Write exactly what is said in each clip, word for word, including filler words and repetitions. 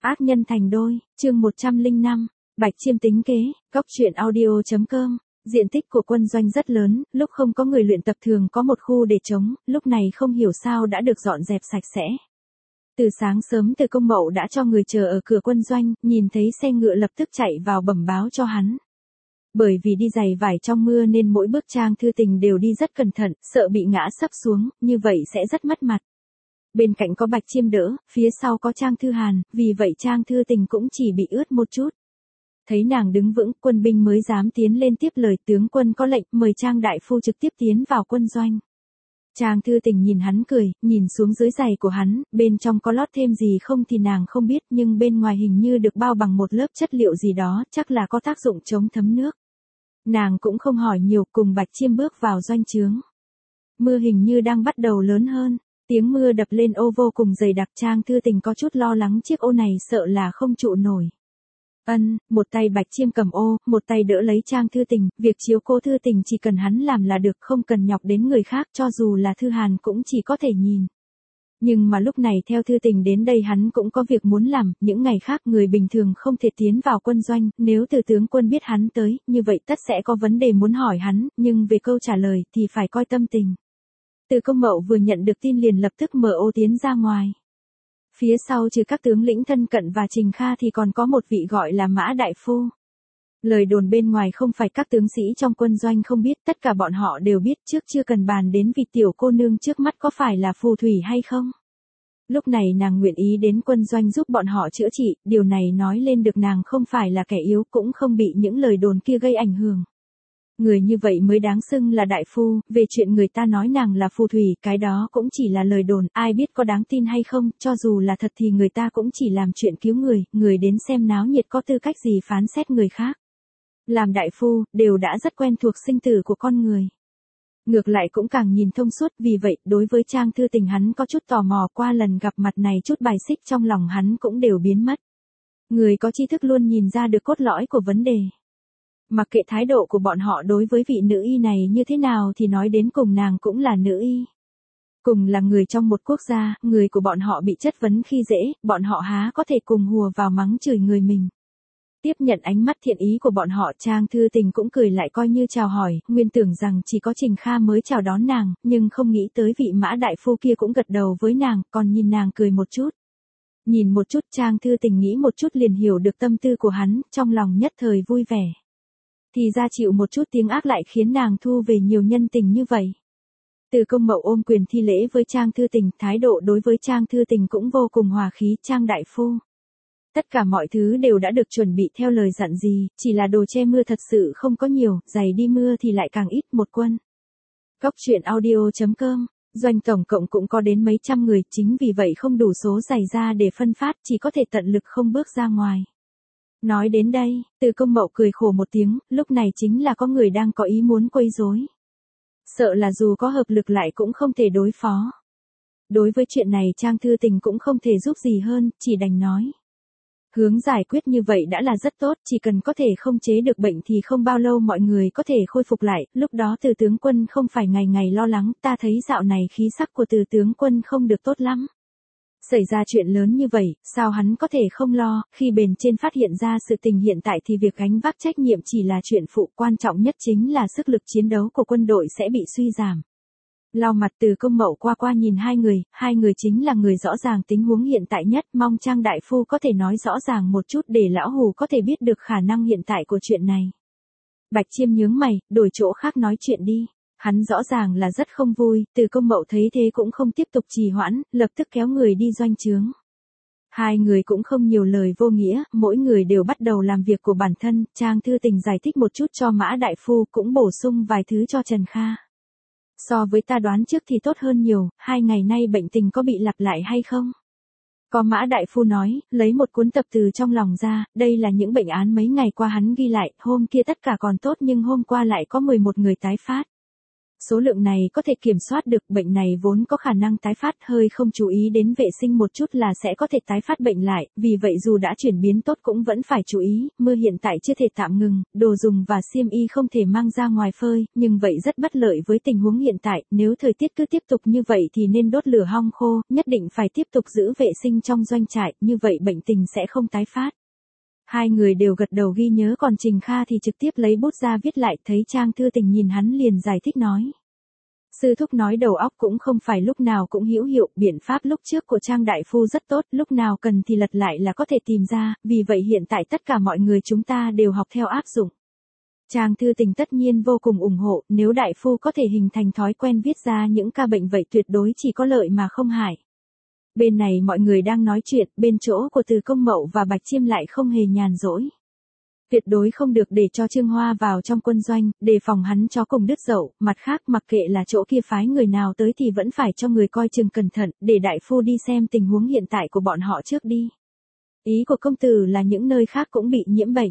Ác nhân thành đôi, chương một trăm lẻ năm, Bạch Chiêm tính kế, góc truyện audio.com. Diện tích của quân doanh rất lớn, lúc không có người luyện tập thường có một khu để trống, lúc này không hiểu sao đã được dọn dẹp sạch sẽ. Từ sáng sớm Từ Công Mậu đã cho người chờ ở cửa quân doanh, nhìn thấy xe ngựa lập tức chạy vào bẩm báo cho hắn. Bởi vì đi giày vải trong mưa nên mỗi bước Trang Thư Tình đều đi rất cẩn thận, sợ bị ngã sấp xuống, như vậy sẽ rất mất mặt. Bên cạnh có Bạch Chiêm đỡ, phía sau có Trang Thư Hàn, vì vậy Trang Thư Tình cũng chỉ bị ướt một chút. Thấy nàng đứng vững, quân binh mới dám tiến lên tiếp lời, tướng quân có lệnh, mời Trang đại phu trực tiếp tiến vào quân doanh. Trang Thư Tình nhìn hắn cười, nhìn xuống dưới giày của hắn, bên trong có lót thêm gì không thì nàng không biết, nhưng bên ngoài hình như được bao bằng một lớp chất liệu gì đó, chắc là có tác dụng chống thấm nước. Nàng cũng không hỏi nhiều, cùng Bạch Chiêm bước vào doanh trướng. Mưa hình như đang bắt đầu lớn hơn. Tiếng mưa đập lên ô vô cùng dày đặc. Trang Thư Tình có chút lo lắng chiếc ô này sợ là không trụ nổi. Ân, một tay Bạch Chiêm cầm ô, một tay đỡ lấy Trang Thư Tình, việc chiếu cố Thư Tình chỉ cần hắn làm là được, không cần nhọc đến người khác, cho dù là Thư Hàn cũng chỉ có thể nhìn. Nhưng mà lúc này theo Thư Tình đến đây hắn cũng có việc muốn làm, những ngày khác người bình thường không thể tiến vào quân doanh, nếu Từ tướng quân biết hắn tới, như vậy tất sẽ có vấn đề muốn hỏi hắn, nhưng về câu trả lời thì phải coi tâm tình. Từ Công Mậu vừa nhận được tin liền lập tức mở ô tiến ra ngoài. Phía sau trừ các tướng lĩnh thân cận và Trình Kha thì còn có một vị gọi là Mã Đại Phu. Lời đồn bên ngoài không phải các tướng sĩ trong quân doanh không biết, tất cả bọn họ đều biết, trước chưa cần bàn đến vị tiểu cô nương trước mắt có phải là phù thủy hay không. Lúc này nàng nguyện ý đến quân doanh giúp bọn họ chữa trị, điều này nói lên được nàng không phải là kẻ yếu, cũng không bị những lời đồn kia gây ảnh hưởng. Người như vậy mới đáng xưng là đại phu, về chuyện người ta nói nàng là phù thủy, cái đó cũng chỉ là lời đồn, ai biết có đáng tin hay không, cho dù là thật thì người ta cũng chỉ làm chuyện cứu người, người đến xem náo nhiệt có tư cách gì phán xét người khác. Làm đại phu, đều đã rất quen thuộc sinh tử của con người. Ngược lại cũng càng nhìn thông suốt, vì vậy, đối với Trang Thư Tình hắn có chút tò mò, qua lần gặp mặt này chút bài xích trong lòng hắn cũng đều biến mất. Người có tri thức luôn nhìn ra được cốt lõi của vấn đề. Mặc kệ thái độ của bọn họ đối với vị nữ y này như thế nào thì nói đến cùng nàng cũng là nữ y. Cùng là người trong một quốc gia, người của bọn họ bị chất vấn khi dễ, bọn họ há có thể cùng hùa vào mắng chửi người mình. Tiếp nhận ánh mắt thiện ý của bọn họ, Trang Thư Tình cũng cười lại coi như chào hỏi, nguyên tưởng rằng chỉ có Trình Kha mới chào đón nàng, nhưng không nghĩ tới vị Mã Đại Phu kia cũng gật đầu với nàng, còn nhìn nàng cười một chút. Nhìn một chút Trang Thư Tình nghĩ một chút liền hiểu được tâm tư của hắn, trong lòng nhất thời vui vẻ. Thì ra chịu một chút tiếng ác lại khiến nàng thu về nhiều nhân tình như vậy. Từ Công Mậu ôm quyền thi lễ với Trang Thư Tình, thái độ đối với Trang Thư Tình cũng vô cùng hòa khí. Trang đại phu, tất cả mọi thứ đều đã được chuẩn bị theo lời dặn gì, chỉ là đồ che mưa thật sự không có nhiều, giày đi mưa thì lại càng ít. Một quân. Góc truyện audio.com. Doanh tổng cộng cũng có đến mấy trăm người, chính vì vậy không đủ số giày ra để phân phát, chỉ có thể tận lực không bước ra ngoài. Nói đến đây, Từ Công Mậu cười khổ một tiếng, lúc này chính là có người đang có ý muốn quấy rối. Sợ là dù có hợp lực lại cũng không thể đối phó. Đối với chuyện này Trang Thư Tình cũng không thể giúp gì hơn, chỉ đành nói. Hướng giải quyết như vậy đã là rất tốt, chỉ cần có thể không chế được bệnh thì không bao lâu mọi người có thể khôi phục lại, lúc đó Từ tướng quân không phải ngày ngày lo lắng, ta thấy dạo này khí sắc của Từ tướng quân không được tốt lắm. Xảy ra chuyện lớn như vậy, sao hắn có thể không lo, khi bền trên phát hiện ra sự tình hiện tại thì việc gánh vác trách nhiệm chỉ là chuyện phụ, quan trọng nhất chính là sức lực chiến đấu của quân đội sẽ bị suy giảm. Lau mặt Từ Công Mậu qua qua nhìn hai người, hai người chính là người rõ ràng tình huống hiện tại nhất, mong Trang đại phu có thể nói rõ ràng một chút để lão hù có thể biết được khả năng hiện tại của chuyện này. Bạch Chiêm nhướng mày, đổi chỗ khác nói chuyện đi. Hắn rõ ràng là rất không vui, Từ Công Mậu thấy thế cũng không tiếp tục trì hoãn, lập tức kéo người đi doanh trướng. Hai người cũng không nhiều lời vô nghĩa, mỗi người đều bắt đầu làm việc của bản thân, Trang Thư Tình giải thích một chút cho Mã Đại Phu, cũng bổ sung vài thứ cho Trần Kha. So với ta đoán trước thì tốt hơn nhiều, hai ngày nay bệnh tình có bị lặp lại hay không? Có Mã Đại Phu nói, lấy một cuốn tập từ trong lòng ra, đây là những bệnh án mấy ngày qua hắn ghi lại, hôm kia tất cả còn tốt nhưng hôm qua lại có mười một người tái phát. Số lượng này có thể kiểm soát được, bệnh này vốn có khả năng tái phát, hơi không chú ý đến vệ sinh một chút là sẽ có thể tái phát bệnh lại, vì vậy dù đã chuyển biến tốt cũng vẫn phải chú ý, mưa hiện tại chưa thể tạm ngừng, đồ dùng và xiêm y không thể mang ra ngoài phơi, nhưng vậy rất bất lợi với tình huống hiện tại, nếu thời tiết cứ tiếp tục như vậy thì nên đốt lửa hong khô, nhất định phải tiếp tục giữ vệ sinh trong doanh trại, như vậy bệnh tình sẽ không tái phát. Hai người đều gật đầu ghi nhớ, còn Trình Kha thì trực tiếp lấy bút ra viết lại, thấy Trang Thư Tình nhìn hắn liền giải thích nói. Sư thúc nói đầu óc cũng không phải lúc nào cũng hữu hiệu, biện pháp lúc trước của Trang đại phu rất tốt, lúc nào cần thì lật lại là có thể tìm ra, vì vậy hiện tại tất cả mọi người chúng ta đều học theo áp dụng. Trang Thư Tình tất nhiên vô cùng ủng hộ, nếu đại phu có thể hình thành thói quen viết ra những ca bệnh vậy tuyệt đối chỉ có lợi mà không hại. Bên này mọi người đang nói chuyện, bên chỗ của Từ Công Mậu và Bạch Chiêm lại không hề nhàn rỗi. Tuyệt đối không được để cho Trương Hoa vào trong quân doanh, đề phòng hắn chó cùng đứt dậu, mặt khác mặc kệ là chỗ kia phái người nào tới thì vẫn phải cho người coi chừng cẩn thận, để đại phu đi xem tình huống hiện tại của bọn họ trước đi. Ý của công tử là những nơi khác cũng bị nhiễm bệnh.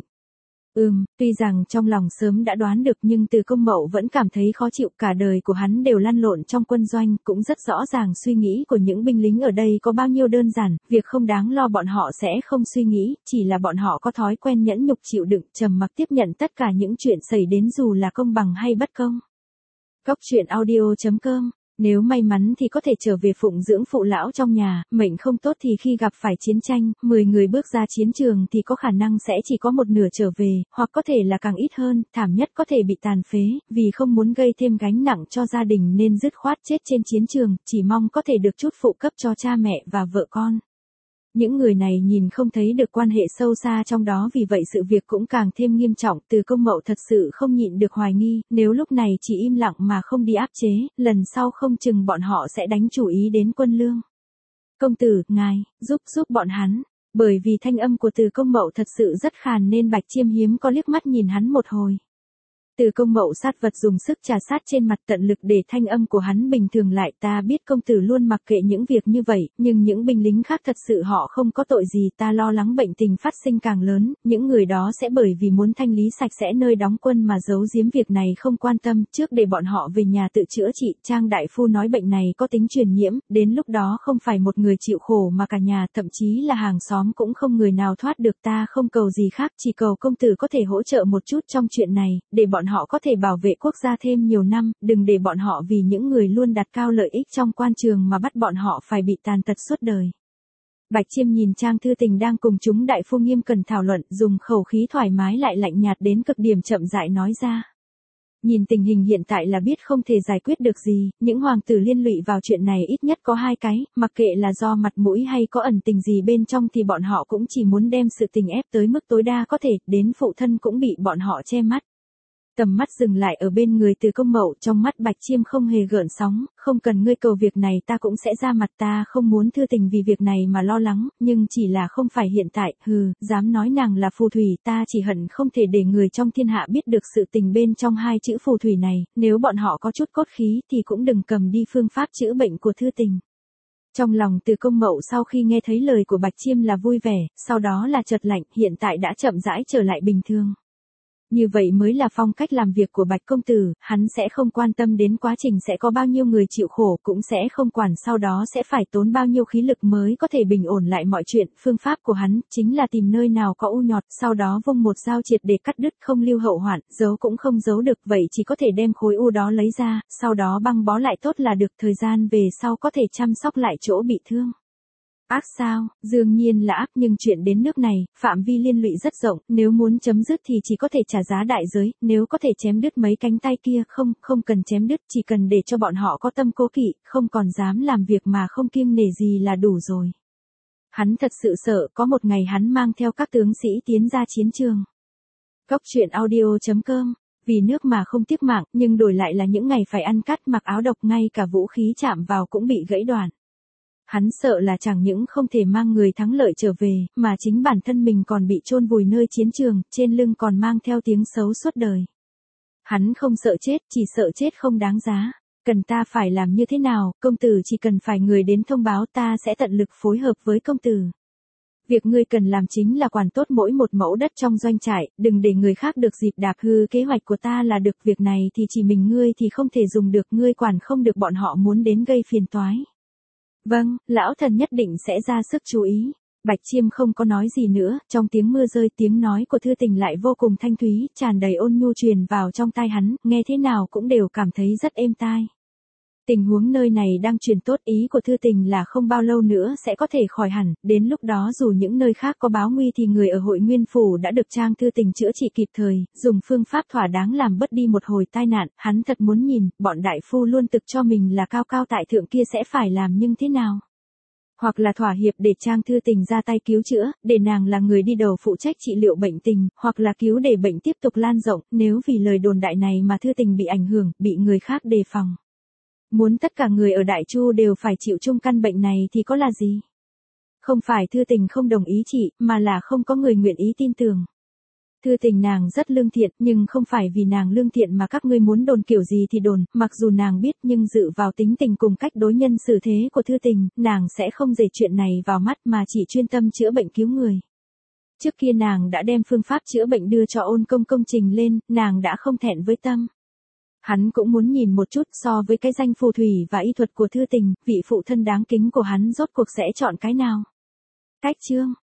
Ừm, tuy rằng trong lòng sớm đã đoán được nhưng Từ Công Mậu vẫn cảm thấy khó chịu, cả đời của hắn đều lăn lộn trong quân doanh, cũng rất rõ ràng suy nghĩ của những binh lính ở đây có bao nhiêu đơn giản, việc không đáng lo bọn họ sẽ không suy nghĩ, chỉ là bọn họ có thói quen nhẫn nhục chịu đựng, trầm mặc tiếp nhận tất cả những chuyện xảy đến dù là công bằng hay bất công. Góc truyện audio chấm com. Nếu may mắn thì có thể trở về phụng dưỡng phụ lão trong nhà, mệnh không tốt thì khi gặp phải chiến tranh, mười người bước ra chiến trường thì có khả năng sẽ chỉ có một nửa trở về, hoặc có thể là càng ít hơn, thảm nhất có thể bị tàn phế, vì không muốn gây thêm gánh nặng cho gia đình nên dứt khoát chết trên chiến trường, chỉ mong có thể được chút phụ cấp cho cha mẹ và vợ con. Những người này nhìn không thấy được quan hệ sâu xa trong đó, vì vậy sự việc cũng càng thêm nghiêm trọng. Từ Công Mậu thật sự không nhịn được hoài nghi, nếu lúc này chỉ im lặng mà không đi áp chế, lần sau không chừng bọn họ sẽ đánh chủ ý đến quân lương. Công tử, ngài, giúp giúp bọn hắn. Bởi vì thanh âm của Từ Công Mậu thật sự rất khàn nên Bạch Chiêm hiếm có liếc mắt nhìn hắn một hồi. Từ Công Mậu sát vật dùng sức trà sát trên mặt, tận lực để thanh âm của hắn bình thường lại. Ta biết công tử luôn mặc kệ những việc như vậy, nhưng những binh lính khác thật sự họ không có tội gì, ta lo lắng bệnh tình phát sinh càng lớn, những người đó sẽ bởi vì muốn thanh lý sạch sẽ nơi đóng quân mà giấu giếm việc này không quan tâm, trước để bọn họ về nhà tự chữa trị. Trang đại phu nói bệnh này có tính truyền nhiễm, đến lúc đó không phải một người chịu khổ mà cả nhà, thậm chí là hàng xóm cũng không người nào thoát được. Ta không cầu gì khác, chỉ cầu công tử có thể hỗ trợ một chút trong chuyện này, để bọn họ có thể bảo vệ quốc gia thêm nhiều năm, đừng để bọn họ vì những người luôn đặt cao lợi ích trong quan trường mà bắt bọn họ phải bị tàn tật suốt đời. Bạch Chiêm nhìn Trang Thư Tình đang cùng chúng đại phu nghiêm cẩn thảo luận, dùng khẩu khí thoải mái lại lạnh nhạt đến cực điểm chậm rãi nói ra. Nhìn tình hình hiện tại là biết không thể giải quyết được gì, những hoàng tử liên lụy vào chuyện này ít nhất có hai cái, mặc kệ là do mặt mũi hay có ẩn tình gì bên trong thì bọn họ cũng chỉ muốn đem sự tình ép tới mức tối đa có thể, đến phụ thân cũng bị bọn họ che mắt. Tầm mắt dừng lại ở bên người Từ Công Mậu, trong mắt Bạch Chiêm không hề gợn sóng, không cần ngươi cầu việc này ta cũng sẽ ra mặt, ta không muốn Thư Tình vì việc này mà lo lắng, nhưng chỉ là không phải hiện tại, hừ, dám nói nàng là phù thủy, ta chỉ hận không thể để người trong thiên hạ biết được sự tình bên trong hai chữ phù thủy này, nếu bọn họ có chút cốt khí thì cũng đừng cầm đi phương pháp chữa bệnh của Thư Tình. Trong lòng Từ Công Mậu sau khi nghe thấy lời của Bạch Chiêm là vui vẻ, sau đó là chợt lạnh, hiện tại đã chậm rãi trở lại bình thường. Như vậy mới là phong cách làm việc của Bạch công tử, hắn sẽ không quan tâm đến quá trình sẽ có bao nhiêu người chịu khổ, cũng sẽ không quản sau đó sẽ phải tốn bao nhiêu khí lực mới có thể bình ổn lại mọi chuyện. Phương pháp của hắn chính là tìm nơi nào có u nhọt, sau đó vung một dao triệt để cắt đứt, không lưu hậu hoạn, giấu cũng không giấu được, vậy chỉ có thể đem khối u đó lấy ra, sau đó băng bó lại tốt là được, thời gian về sau có thể chăm sóc lại chỗ bị thương. Ác sao, đương nhiên là ác, nhưng chuyện đến nước này, phạm vi liên lụy rất rộng, nếu muốn chấm dứt thì chỉ có thể trả giá đại giới, nếu có thể chém đứt mấy cánh tay kia, không, không cần chém đứt, chỉ cần để cho bọn họ có tâm cố kỵ, không còn dám làm việc mà không kiêng nể gì là đủ rồi. Hắn thật sự sợ có một ngày hắn mang theo các tướng sĩ tiến ra chiến trường. Góc truyện audio chấm com. Vì nước mà không tiếc mạng, nhưng đổi lại là những ngày phải ăn cắt mặc áo độc, ngay cả vũ khí chạm vào cũng bị gãy đoạn. Hắn sợ là chẳng những không thể mang người thắng lợi trở về, mà chính bản thân mình còn bị chôn vùi nơi chiến trường, trên lưng còn mang theo tiếng xấu suốt đời. Hắn không sợ chết, chỉ sợ chết không đáng giá. Cần ta phải làm như thế nào, công tử chỉ cần phải người đến thông báo, ta sẽ tận lực phối hợp với công tử. Việc ngươi cần làm chính là quản tốt mỗi một mẫu đất trong doanh trại, đừng để người khác được dịp đạp hư kế hoạch của ta là được. Việc này thì chỉ mình ngươi thì không thể dùng được, ngươi quản không được bọn họ muốn đến gây phiền toái. Vâng, lão thần nhất định sẽ ra sức chú ý. Bạch Chiêm không có nói gì nữa, trong tiếng mưa rơi tiếng nói của Thư Tình lại vô cùng thanh thúy, tràn đầy ôn nhu truyền vào trong tai hắn, nghe thế nào cũng đều cảm thấy rất êm tai. Tình huống nơi này đang truyền tốt, ý của Thư Tình là không bao lâu nữa sẽ có thể khỏi hẳn, đến lúc đó dù những nơi khác có báo nguy thì người ở Hội Nguyên Phủ đã được Trang Thư Tình chữa trị kịp thời, dùng phương pháp thỏa đáng làm bớt đi một hồi tai nạn, hắn thật muốn nhìn, bọn đại phu luôn tự cho mình là cao cao tại thượng kia sẽ phải làm nhưng thế nào? Hoặc là thỏa hiệp để Trang Thư Tình ra tay cứu chữa, để nàng là người đi đầu phụ trách trị liệu bệnh tình, hoặc là cứu để bệnh tiếp tục lan rộng, nếu vì lời đồn đại này mà Thư Tình bị ảnh hưởng, bị người khác đề phòng. Muốn tất cả người ở Đại Chu đều phải chịu chung căn bệnh này thì có là gì? Không phải Thư Tình không đồng ý trị, mà là không có người nguyện ý tin tưởng. Thư Tình nàng rất lương thiện, nhưng không phải vì nàng lương thiện mà các ngươi muốn đồn kiểu gì thì đồn, mặc dù nàng biết nhưng dự vào tính tình cùng cách đối nhân xử thế của Thư Tình, nàng sẽ không để chuyện này vào mắt mà chỉ chuyên tâm chữa bệnh cứu người. Trước kia nàng đã đem phương pháp chữa bệnh đưa cho Ôn Công công trình lên, nàng đã không thẹn với tâm. Hắn cũng muốn nhìn một chút so với cái danh phù thủy và y thuật của Thư Tình, vị phụ thân đáng kính của hắn rốt cuộc sẽ chọn cái nào. Cách chương